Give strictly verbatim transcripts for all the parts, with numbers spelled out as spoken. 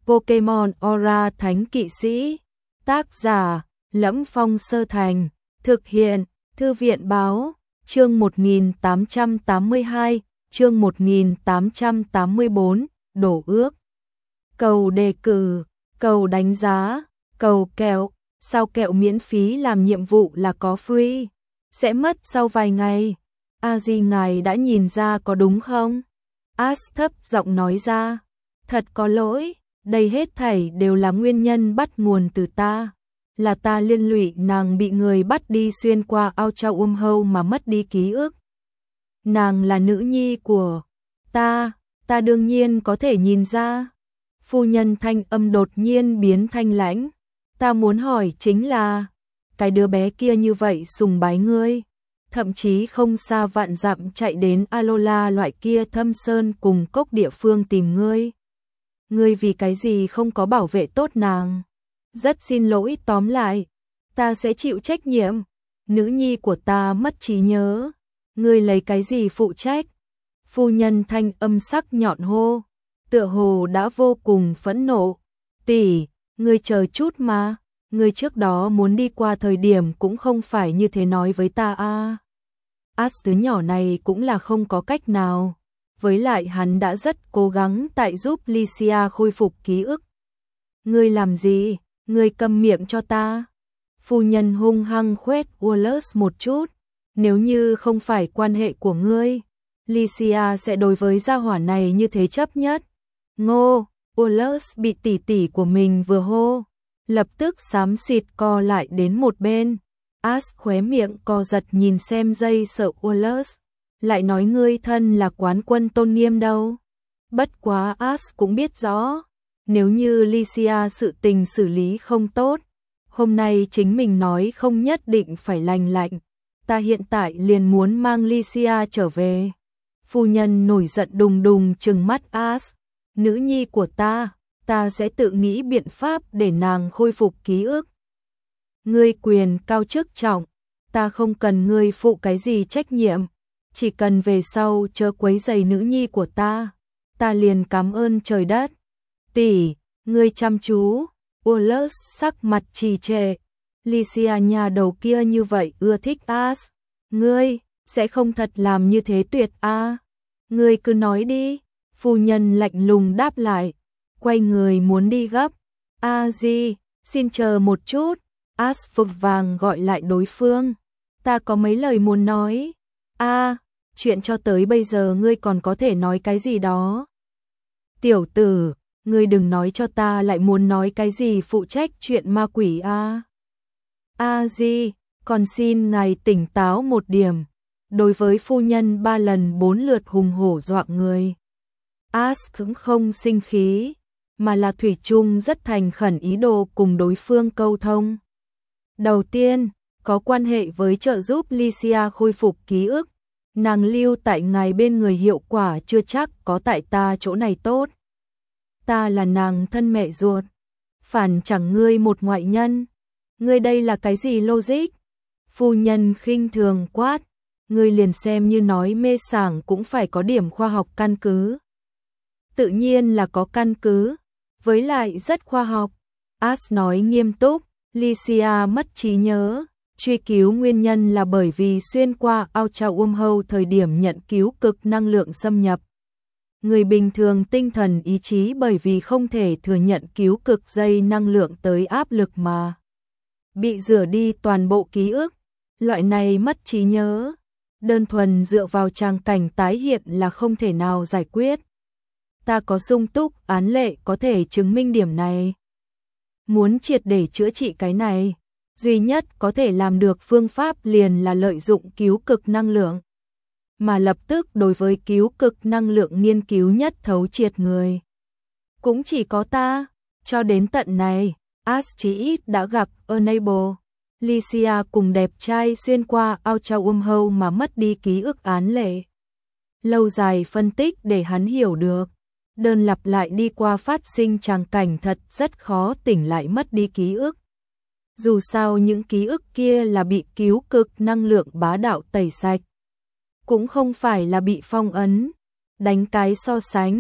Pokemon Aura Thánh Kỵ Sĩ. Tác giả Lẫm Phong Sơ Thành. Thực hiện Thư viện Báo. Chương một nghìn tám trăm tám mươi hai, chương một nghìn tám trăm tám mươi bốn, đổ ước. Cầu đề cử, cầu đánh giá, cầu kẹo. Sao kẹo miễn phí làm nhiệm vụ là có free? Sẽ mất sau vài ngày. A Di ngài đã nhìn ra có đúng không? Ash thấp giọng nói ra. Thật có lỗi, đây hết thảy đều là nguyên nhân bắt nguồn từ ta. Là ta liên lụy nàng bị người bắt đi xuyên qua ao trao um hâu mà mất đi ký ức. Nàng là nữ nhi của ta, ta đương nhiên có thể nhìn ra. Phu nhân thanh âm đột nhiên biến thanh lãnh. Ta muốn hỏi chính là, cái đứa bé kia như vậy sùng bái ngươi, thậm chí không xa vạn dặm chạy đến Alola loại kia thâm sơn cùng cốc địa phương tìm ngươi. Ngươi vì cái gì không có bảo vệ tốt nàng? Rất xin lỗi, tóm lại, ta sẽ chịu trách nhiệm. Nữ nhi của ta mất trí nhớ, ngươi lấy cái gì phụ trách? Phu nhân thanh âm sắc nhọn hô, tựa hồ đã vô cùng phẫn nộ. Tỷ, ngươi chờ chút mà, ngươi trước đó muốn đi qua thời điểm cũng không phải như thế nói với ta a. Ash đứa nhỏ này cũng là không có cách nào. Với lại hắn đã rất cố gắng tại giúp Lycia khôi phục ký ức. Ngươi làm gì? Ngươi câm miệng cho ta. Phu nhân hung hăng khoét Wallace một chút. Nếu như không phải quan hệ của ngươi, Lycia sẽ đối với gia hỏa này như thế chấp nhất. Ngô, Wallace bị tỷ tỷ của mình vừa hô, lập tức xám xịt co lại đến một bên. Ash khóe miệng co giật nhìn xem dây sợ Wallace. Lại nói ngươi thân là quán quân tôn nghiêm đâu. Bất quá Ash cũng biết rõ, nếu như Lycia sự tình xử lý không tốt, hôm nay chính mình nói không nhất định phải lành lạnh. Ta hiện tại liền muốn mang Lycia trở về. Phu nhân nổi giận đùng đùng trừng mắt Ash. Nữ nhi của ta, ta sẽ tự nghĩ biện pháp để nàng khôi phục ký ức. Ngươi quyền cao chức trọng, ta không cần ngươi phụ cái gì trách nhiệm. Chỉ cần về sau chớ quấy rầy nữ nhi của ta, ta liền cảm ơn trời đất. Tỷ, ngươi chăm chú. Wallace sắc mặt trì trệ. Lycia nhà đầu kia như vậy ưa thích Ash. Ngươi, sẽ không thật làm như thế tuyệt a? À? Ngươi cứ nói đi. Phu nhân lạnh lùng đáp lại. Quay người muốn đi gấp. A Di, xin chờ một chút. Ash vội vàng gọi lại đối phương. Ta có mấy lời muốn nói. A, à, chuyện cho tới bây giờ ngươi còn có thể nói cái gì đó. Tiểu tử, ngươi đừng nói cho ta lại muốn nói cái gì phụ trách chuyện ma quỷ a. A Di, còn xin ngài tỉnh táo một điểm. Đối với phu nhân ba lần bốn lượt hùng hổ dọa người, Ash cũng không sinh khí, mà là thủy chung rất thành khẩn ý đồ cùng đối phương câu thông. Đầu tiên, có quan hệ với trợ giúp Lycia khôi phục ký ức. Nàng lưu tại ngài bên người hiệu quả chưa chắc có tại ta chỗ này tốt. Ta là nàng thân mẹ ruột, phản chẳng ngươi một ngoại nhân. Ngươi đây là cái gì logic? Phu nhân khinh thường quát. Ngươi liền xem như nói mê sảng cũng phải có điểm khoa học căn cứ. Tự nhiên là có căn cứ, với lại rất khoa học. Ash nói nghiêm túc. Lycia mất trí nhớ, truy cứu nguyên nhân là bởi vì xuyên qua ao trao um hâu thời điểm nhận cứu cực năng lượng xâm nhập. Người bình thường tinh thần ý chí bởi vì không thể thừa nhận cứu cực dây năng lượng tới áp lực mà bị rửa đi toàn bộ ký ức. Loại này mất trí nhớ, đơn thuần dựa vào tràng cảnh tái hiện là không thể nào giải quyết. Ta có sung túc án lệ có thể chứng minh điểm này. Muốn triệt để chữa trị cái này, duy nhất có thể làm được phương pháp liền là lợi dụng cứu cực năng lượng. Mà lập tức đối với cứu cực năng lượng nghiên cứu nhất thấu triệt người, cũng chỉ có ta. Cho đến tận này, Ash chí ít đã gặp Enable, Lycia cùng đẹp trai xuyên qua ao trao um hâu mà mất đi ký ức án lệ. Lâu dài phân tích để hắn hiểu được, đơn lặp lại đi qua phát sinh tràng cảnh thật rất khó tỉnh lại mất đi ký ức. Dù sao những ký ức kia là bị cứu cực năng lượng bá đạo tẩy sạch, cũng không phải là bị phong ấn. Đánh cái so sánh,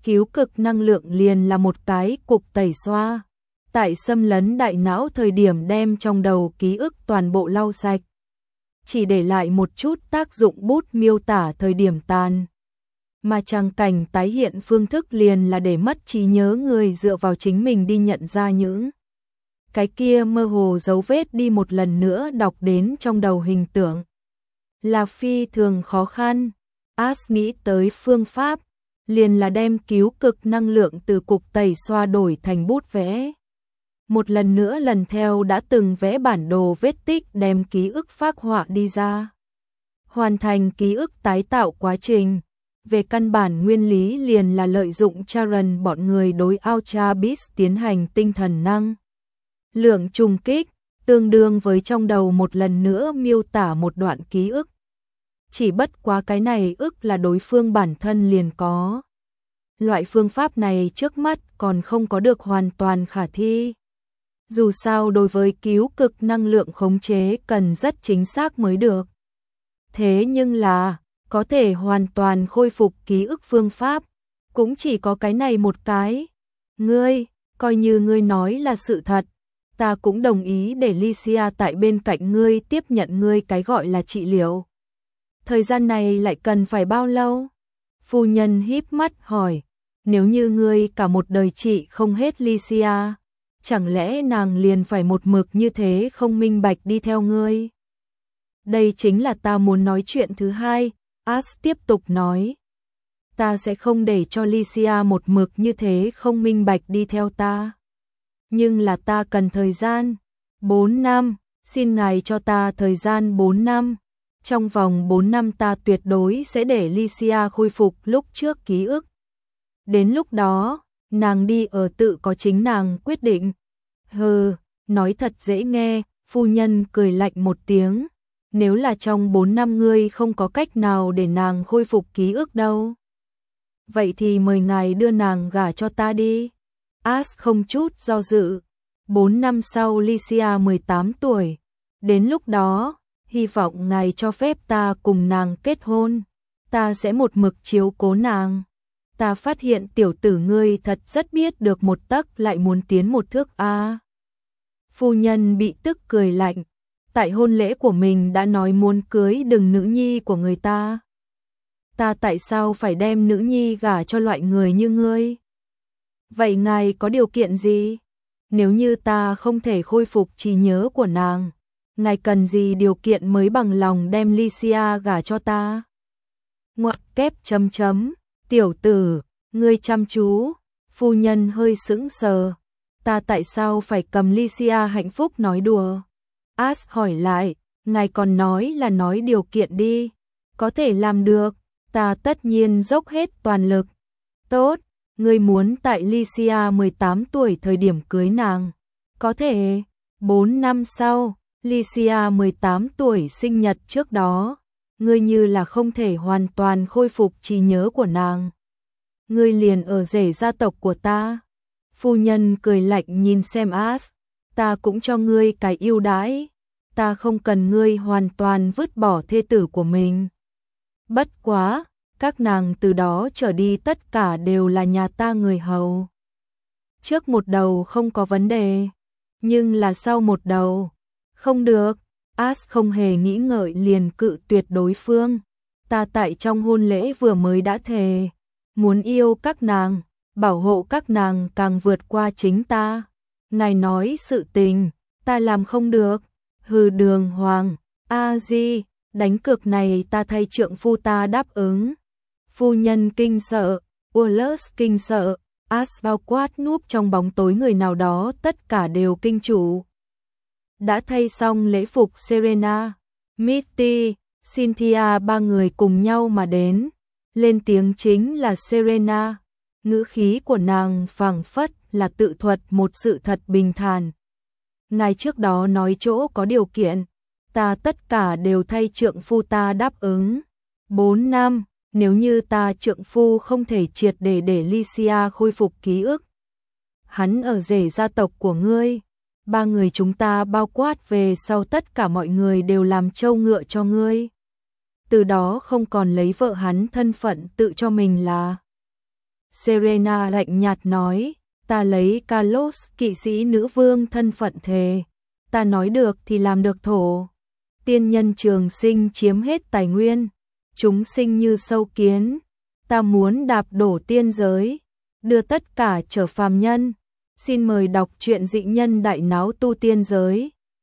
cứu cực năng lượng liền là một cái cục tẩy xoa. Tại xâm lấn đại não thời điểm đem trong đầu ký ức toàn bộ lau sạch. Chỉ để lại một chút tác dụng bút miêu tả thời điểm tàn. Mà trang cảnh tái hiện phương thức liền là để mất trí nhớ người dựa vào chính mình đi nhận ra những cái kia mơ hồ dấu vết đi một lần nữa đọc đến trong đầu hình tượng. Là phi thường khó khăn. As nghĩ tới phương pháp, liền là đem cứu cực năng lượng từ cục tẩy xoa đổi thành bút vẽ. Một lần nữa lần theo đã từng vẽ bản đồ vết tích đem ký ức phác họa đi ra. Hoàn thành ký ức tái tạo quá trình. Về căn bản nguyên lý liền là lợi dụng Charon bọn người đối Ultra Beast tiến hành tinh thần năng lượng trùng kích, tương đương với trong đầu một lần nữa miêu tả một đoạn ký ức. Chỉ bất quá cái này ức là đối phương bản thân liền có. Loại phương pháp này trước mắt còn không có được hoàn toàn khả thi. Dù sao đối với cứu cực năng lượng khống chế cần rất chính xác mới được. Thế nhưng là, có thể hoàn toàn khôi phục ký ức phương pháp, cũng chỉ có cái này một cái. Ngươi, coi như ngươi nói là sự thật, ta cũng đồng ý để Lycia tại bên cạnh ngươi tiếp nhận ngươi cái gọi là trị liệu. Thời gian này lại cần phải bao lâu? Phu nhân híp mắt hỏi, nếu như ngươi cả một đời trị không hết Lycia, chẳng lẽ nàng liền phải một mực như thế không minh bạch đi theo ngươi? Đây chính là ta muốn nói chuyện thứ hai, As tiếp tục nói. Ta sẽ không để cho Lycia một mực như thế không minh bạch đi theo ta. Nhưng là ta cần thời gian. bốn năm, xin ngài cho ta thời gian bốn năm. Trong vòng bốn năm ta tuyệt đối sẽ để Lycia khôi phục lúc trước ký ức. Đến lúc đó, nàng đi ở tự có chính nàng quyết định. Hừ, nói thật dễ nghe, phu nhân cười lạnh một tiếng. Nếu là trong bốn năm ngươi không có cách nào để nàng khôi phục ký ức đâu. Vậy thì mời ngài đưa nàng gả cho ta đi. As không chút do dự. bốn năm sau Lycia mười tám tuổi. Đến lúc đó, hy vọng ngài cho phép ta cùng nàng kết hôn. Ta sẽ một mực chiếu cố nàng. Ta phát hiện tiểu tử ngươi thật rất biết được một tấc lại muốn tiến một thước a. Phu nhân bị tức cười lạnh. Tại hôn lễ của mình đã nói muốn cưới đừng nữ nhi của người ta. Ta tại sao phải đem nữ nhi gả cho loại người như ngươi? Vậy ngài có điều kiện gì? Nếu như ta không thể khôi phục trí nhớ của nàng, ngài cần gì điều kiện mới bằng lòng đem Lycia gả cho ta? Ngoặc kép chấm chấm, tiểu tử, ngươi chăm chú, phu nhân hơi sững sờ. Ta tại sao phải cầm Lycia hạnh phúc nói đùa? As hỏi lại, ngài còn nói là nói điều kiện đi. Có thể làm được, ta tất nhiên dốc hết toàn lực. Tốt, ngươi muốn tại Lycia mười tám tuổi thời điểm cưới nàng. Có thể, bốn năm sau, Lycia mười tám tuổi sinh nhật trước đó, ngươi như là không thể hoàn toàn khôi phục trí nhớ của nàng. Ngươi liền ở rể gia tộc của ta. Phu nhân cười lạnh nhìn xem As, ta cũng cho ngươi cái ưu đãi. Ta không cần ngươi hoàn toàn vứt bỏ thê tử của mình. Bất quá, các nàng từ đó trở đi tất cả đều là nhà ta người hầu. Trước một đầu không có vấn đề, nhưng là sau một đầu, không được. As không hề nghĩ ngợi liền cự tuyệt đối phương. Ta tại trong hôn lễ vừa mới đã thề, muốn yêu các nàng, bảo hộ các nàng càng vượt qua chính ta. Ngài nói sự tình, ta làm không được. Hừ, Đường Hoàng, a di, đánh cược này ta thay trượng phu ta đáp ứng. Phu nhân kinh sợ, Wallace kinh sợ, As bao quát núp trong bóng tối người nào đó tất cả đều kinh chủ. Đã thay xong lễ phục Serena, Mitty, Cynthia ba người cùng nhau mà đến. Lên tiếng chính là Serena. Ngữ khí của nàng phảng phất là tự thuật một sự thật bình thản. Ngài trước đó nói chỗ có điều kiện, ta tất cả đều thay trượng phu ta đáp ứng. bốn năm, nếu như ta trượng phu không thể triệt để để Lycia khôi phục ký ức. Hắn ở rể gia tộc của ngươi, ba người chúng ta bao quát về sau tất cả mọi người đều làm trâu ngựa cho ngươi. Từ đó không còn lấy vợ hắn thân phận tự cho mình là Serena lạnh nhạt nói, ta lấy Carlos kỵ sĩ nữ vương thân phận thề, ta nói được thì làm được thổ. Tiên nhân trường sinh chiếm hết tài nguyên, chúng sinh như sâu kiến, ta muốn đạp đổ tiên giới, đưa tất cả trở phàm nhân. Xin mời đọc truyện Dị nhân đại náo tu tiên giới.